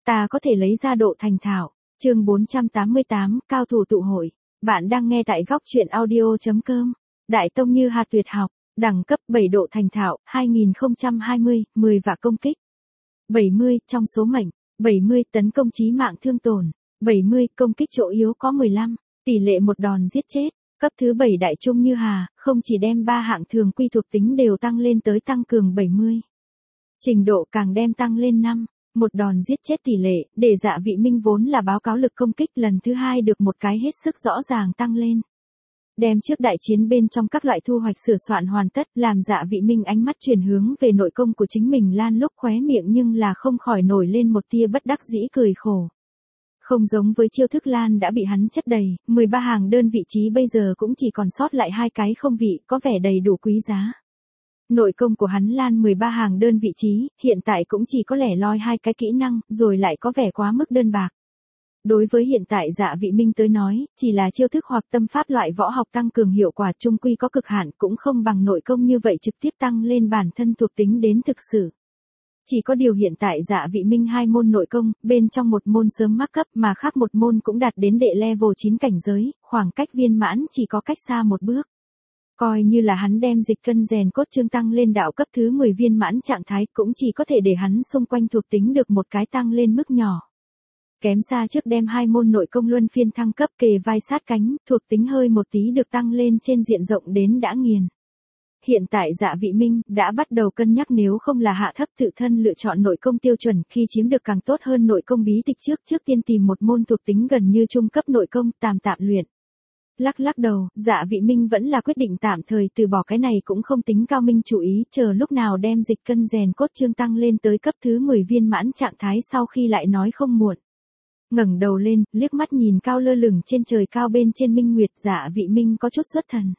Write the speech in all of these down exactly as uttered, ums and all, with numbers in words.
ta có thể lấy ra độ thành thạo. Chương bốn trăm tám mươi tám, cao thủ tụ hội. Bạn đang nghe tại góc truyện audio chấm com. Đại tông như hạt tuyệt học, đẳng cấp bảy độ thành thạo, hai nghìn không trăm hai mươi, mười vạn công kích. bảy mươi, trong số mệnh, bảy mươi tấn công chí mạng thương tổn, bảy mươi công kích chỗ yếu có mười lăm, tỷ lệ một đòn giết chết. Cấp thứ bảy đại trung như hà, không chỉ đem ba hạng thường quy thuộc tính đều tăng lên tới tăng cường bảy mươi. Trình độ càng đem tăng lên năm, một đòn giết chết tỷ lệ, để Dạ Vị Minh vốn là báo cáo lực công kích lần thứ hai được một cái hết sức rõ ràng tăng lên. Đem trước đại chiến bên trong các loại thu hoạch sửa soạn hoàn tất, làm Dạ Vị Minh ánh mắt chuyển hướng về nội công của chính mình lan lúc khóe miệng nhưng là không khỏi nổi lên một tia bất đắc dĩ cười khổ. Không giống với chiêu thức lan đã bị hắn chất đầy, mười ba hàng đơn vị trí bây giờ cũng chỉ còn sót lại hai cái không vị, có vẻ đầy đủ quý giá. Nội công của hắn lan mười ba hàng đơn vị trí, hiện tại cũng chỉ có lẻ loi hai cái kỹ năng, rồi lại có vẻ quá mức đơn bạc. Đối với hiện tại Dạ Vị Minh tới nói, chỉ là chiêu thức hoặc tâm pháp loại võ học tăng cường hiệu quả chung quy có cực hạn, cũng không bằng nội công như vậy trực tiếp tăng lên bản thân thuộc tính đến thực sự. Chỉ có điều hiện tại Dạ Vị Minh hai môn nội công, bên trong một môn sớm mắc cấp mà khác một môn cũng đạt đến đệ level chín cảnh giới, khoảng cách viên mãn chỉ có cách xa một bước. Coi như là hắn đem dịch cân rèn cốt chương tăng lên đạo cấp thứ mười viên mãn trạng thái cũng chỉ có thể để hắn xung quanh thuộc tính được một cái tăng lên mức nhỏ. Kém xa trước đem hai môn nội công luân phiên thăng cấp kề vai sát cánh, thuộc tính hơi một tí được tăng lên trên diện rộng đến đã nghiền. Hiện tại Dạ Vị Minh đã bắt đầu cân nhắc nếu không là hạ thấp tự thân lựa chọn nội công tiêu chuẩn khi chiếm được càng tốt hơn nội công bí tịch trước trước tiên tìm một môn thuộc tính gần như trung cấp nội công tạm tạm luyện. Lắc lắc đầu, Dạ Vị Minh vẫn là quyết định tạm thời từ bỏ cái này cũng không tính cao minh chủ ý, chờ lúc nào đem dịch cân rèn cốt chương tăng lên tới cấp thứ mười viên mãn trạng thái sau khi lại nói không muộn. Ngẩng đầu lên, liếc mắt nhìn cao lơ lửng trên trời cao bên trên minh nguyệt, Dạ Vị Minh có chút xuất thần.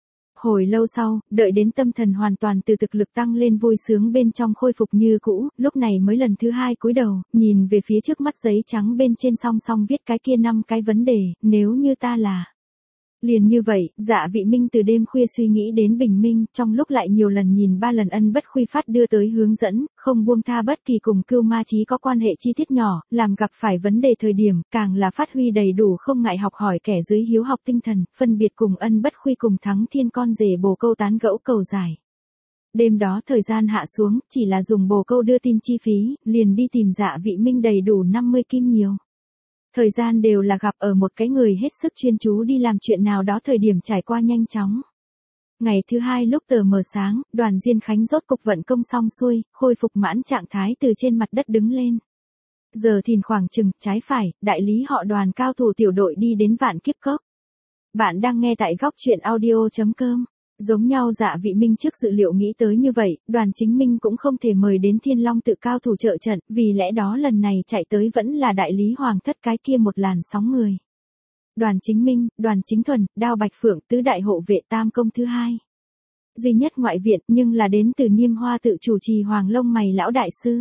Hồi lâu sau, đợi đến tâm thần hoàn toàn từ thực lực tăng lên vui sướng bên trong khôi phục như cũ, lúc này mới lần thứ hai cúi đầu, nhìn về phía trước mắt giấy trắng bên trên song song viết cái kia năm cái vấn đề, nếu như ta là. Liền như vậy, Dạ Vị Minh từ đêm khuya suy nghĩ đến bình minh, trong lúc lại nhiều lần nhìn ba lần ân bất khuy phát đưa tới hướng dẫn, không buông tha bất kỳ cùng cưu ma chí có quan hệ chi tiết nhỏ, làm gặp phải vấn đề thời điểm, càng là phát huy đầy đủ không ngại học hỏi kẻ dưới hiếu học tinh thần, phân biệt cùng ân bất khuy cùng thắng thiên con rể bồ câu tán gẫu cầu giải. Đêm đó thời gian hạ xuống, chỉ là dùng bồ câu đưa tin chi phí, liền đi tìm Dạ Vị Minh đầy đủ năm mươi kim nhiều. Thời gian đều là gặp ở một cái người hết sức chuyên chú đi làm chuyện nào đó thời điểm trải qua nhanh chóng. Ngày thứ hai lúc tờ mờ sáng, Đoàn Diên Khánh rốt cục vận công xong xuôi, khôi phục mãn trạng thái từ trên mặt đất đứng lên. Giờ thìn khoảng chừng, trái phải, đại lý họ Đoàn cao thủ tiểu đội đi đến Vạn Kiếp Cốc. Bạn đang nghe tại góc truyện audio chấm com. Giống nhau Dạ Vị Minh trước dự liệu nghĩ tới như vậy, Đoàn Chính Minh cũng không thể mời đến Thiên Long tự cao thủ trợ trận, vì lẽ đó lần này chạy tới vẫn là đại lý hoàng thất cái kia một làn sóng người. Đoàn Chính Minh, Đoàn Chính Thuần, Đao Bạch Phượng, tứ đại hộ vệ tam công thứ hai. Duy nhất ngoại viện nhưng là đến từ Niêm Hoa tự chủ trì Hoàng Lông Mày lão đại sư.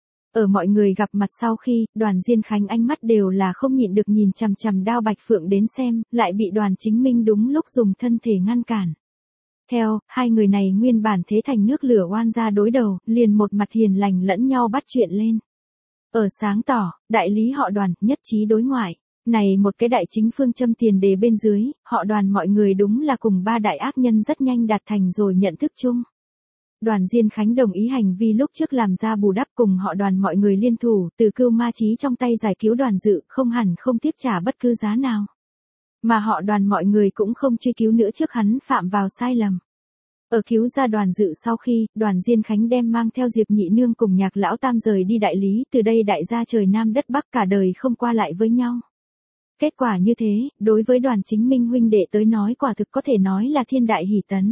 Ở mọi người gặp mặt sau khi, Đoàn Diên Khánh ánh mắt đều là không nhịn được nhìn chằm chằm Đao Bạch Phượng đến xem, lại bị Đoàn Chính Minh đúng lúc dùng thân thể ngăn cản. Theo, hai người này nguyên bản thế thành nước lửa oan gia đối đầu, liền một mặt hiền lành lẫn nhau bắt chuyện lên. Ở sáng tỏ, đại lý họ Đoàn, nhất trí đối ngoại. Này một cái đại chính phương châm tiền đề bên dưới, họ Đoàn mọi người đúng là cùng ba đại ác nhân rất nhanh đạt thành rồi nhận thức chung. Đoàn Diên Khánh đồng ý hành vi lúc trước làm ra bù đắp cùng họ Đoàn mọi người liên thủ, từ cưu ma chí trong tay giải cứu Đoàn Dự, không hẳn không tiếc trả bất cứ giá nào. Mà họ Đoàn mọi người cũng không truy cứu nữa trước hắn phạm vào sai lầm. Ở cứu ra Đoàn Dự sau khi, Đoàn Diên Khánh đem mang theo Diệp Nhị Nương cùng Nhạc Lão Tam rời đi đại lý, từ đây đại gia trời Nam đất Bắc cả đời không qua lại với nhau. Kết quả như thế, đối với Đoàn Chính Minh huynh đệ tới nói quả thực có thể nói là thiên đại hỷ tấn.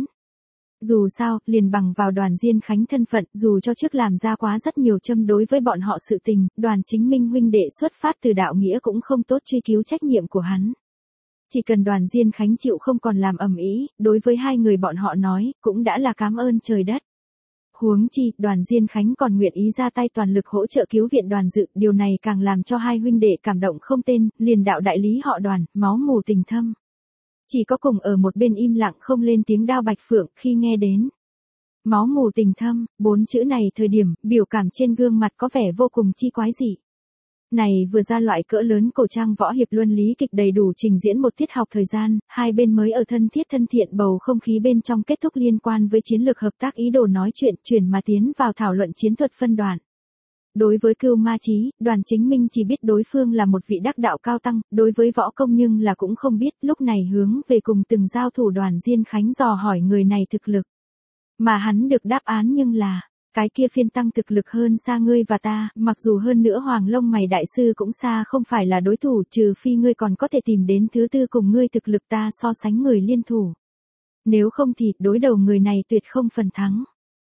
Dù sao, liền bằng vào Đoàn Diên Khánh thân phận, dù cho trước làm ra quá rất nhiều châm đối với bọn họ sự tình, Đoàn Chính Minh huynh đệ xuất phát từ đạo nghĩa cũng không tốt truy cứu trách nhiệm của hắn. Chỉ cần Đoàn Diên Khánh chịu không còn làm ầm ĩ, đối với hai người bọn họ nói, cũng đã là cảm ơn trời đất. Huống chi, Đoàn Diên Khánh còn nguyện ý ra tay toàn lực hỗ trợ cứu viện Đoàn Dự, điều này càng làm cho hai huynh đệ cảm động không tên, liền đạo đại lý họ Đoàn, máu mù tình thâm. Chỉ có cùng ở một bên im lặng không lên tiếng Đao Bạch Phượng khi nghe đến máu mù tình thâm, bốn chữ này thời điểm, biểu cảm trên gương mặt có vẻ vô cùng chi quái dị. Này vừa ra loại cỡ lớn cổ trang võ hiệp luân lý kịch đầy đủ trình diễn một tiết học thời gian, hai bên mới ở thân thiết thân thiện bầu không khí bên trong kết thúc liên quan với chiến lược hợp tác ý đồ nói chuyện chuyển mà tiến vào thảo luận chiến thuật phân đoạn. Đối với Cưu Ma Chí, Đoàn Chính Minh chỉ biết đối phương là một vị đắc đạo cao tăng, đối với võ công nhưng là cũng không biết, lúc này hướng về cùng từng giao thủ Đoàn Diên Khánh dò hỏi người này thực lực. Mà hắn được đáp án nhưng là, cái kia phiên tăng thực lực hơn xa ngươi và ta, mặc dù hơn nữa Hoàng Lông Mày đại sư cũng xa không phải là đối thủ, trừ phi ngươi còn có thể tìm đến thứ tư cùng ngươi thực lực ta so sánh người liên thủ. Nếu không thì, đối đầu người này tuyệt không phần thắng.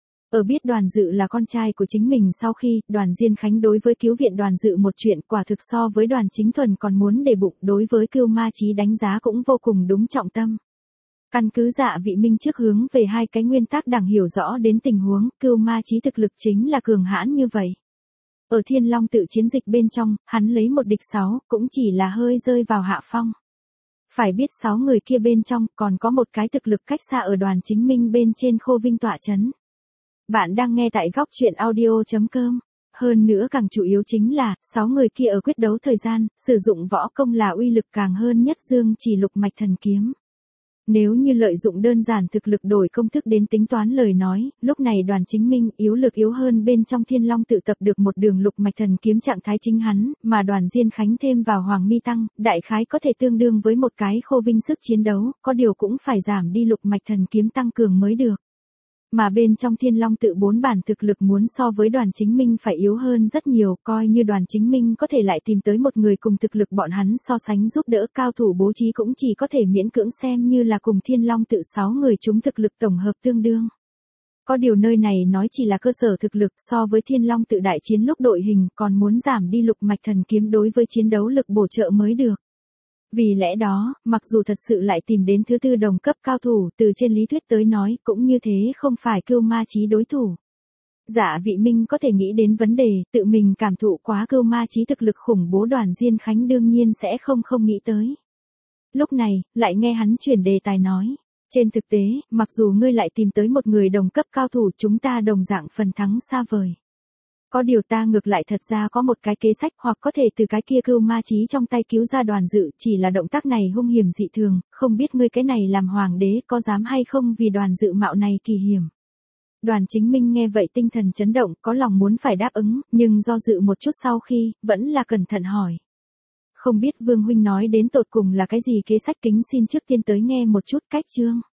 Ở biết Đoàn Dự là con trai của chính mình sau khi, Đoàn Diên Khánh đối với cứu viện Đoàn Dự một chuyện quả thực so với Đoàn Chính Thuần còn muốn để bụng, đối với Cưu Ma Chí đánh giá cũng vô cùng đúng trọng tâm. Căn cứ Dạ Vị Minh trước hướng về hai cái nguyên tắc đẳng hiểu rõ đến tình huống, Cưu Ma Chí thực lực chính là cường hãn như vậy. Ở Thiên Long tự chiến dịch bên trong, hắn lấy một địch sáu, cũng chỉ là hơi rơi vào hạ phong. Phải biết sáu người kia bên trong, còn có một cái thực lực cách xa ở Đoàn Chính Minh bên trên Khô Vinh tọa chấn. Bạn đang nghe tại góc truyện audio chấm com. Hơn nữa càng chủ yếu chính là, sáu người kia ở quyết đấu thời gian, sử dụng võ công là uy lực càng hơn nhất Dương Chỉ Lục Mạch Thần Kiếm. Nếu như lợi dụng đơn giản thực lực đổi công thức đến tính toán lời nói, lúc này Đoàn Chính Minh yếu lực yếu hơn bên trong Thiên Long tự tập được một đường Lục Mạch Thần Kiếm trạng thái chính hắn, mà Đoàn Diên Khánh thêm vào Hoàng Mi Tăng, đại khái có thể tương đương với một cái Khô Vinh sức chiến đấu, có điều cũng phải giảm đi Lục Mạch Thần Kiếm tăng cường mới được. Mà bên trong Thiên Long tự bốn bản thực lực muốn so với Đoàn Chính Minh phải yếu hơn rất nhiều, coi như Đoàn Chính Minh có thể lại tìm tới một người cùng thực lực bọn hắn so sánh giúp đỡ cao thủ bố trí cũng chỉ có thể miễn cưỡng xem như là cùng Thiên Long tự sáu người chúng thực lực tổng hợp tương đương. Có điều nơi này nói chỉ là cơ sở thực lực so với Thiên Long tự đại chiến lúc đội hình còn muốn giảm đi Lục Mạch Thần Kiếm đối với chiến đấu lực bổ trợ mới được. Vì lẽ đó, mặc dù thật sự lại tìm đến thứ tư đồng cấp cao thủ, từ trên lý thuyết tới nói, cũng như thế không phải Cưu Ma Chí đối thủ. Dạ Vị Minh có thể nghĩ đến vấn đề, tự mình cảm thụ quá Cưu Ma Chí thực lực khủng bố Đoàn Diên Khánh đương nhiên sẽ không không nghĩ tới. Lúc này, lại nghe hắn chuyển đề tài nói. Trên thực tế, mặc dù ngươi lại tìm tới một người đồng cấp cao thủ chúng ta đồng dạng phần thắng xa vời. Có điều ta ngược lại thật ra có một cái kế sách hoặc có thể từ cái kia Cưu Ma Chí trong tay cứu ra Đoàn Dự, chỉ là động tác này hung hiểm dị thường, không biết ngươi cái này làm hoàng đế có dám hay không vì Đoàn Dự mạo này kỳ hiểm. Đoàn Chính Minh nghe vậy tinh thần chấn động, có lòng muốn phải đáp ứng, nhưng do dự một chút sau khi, vẫn là cẩn thận hỏi. Không biết Vương huynh nói đến tột cùng là cái gì kế sách, kính xin trước tiên tới nghe một chút cách chương.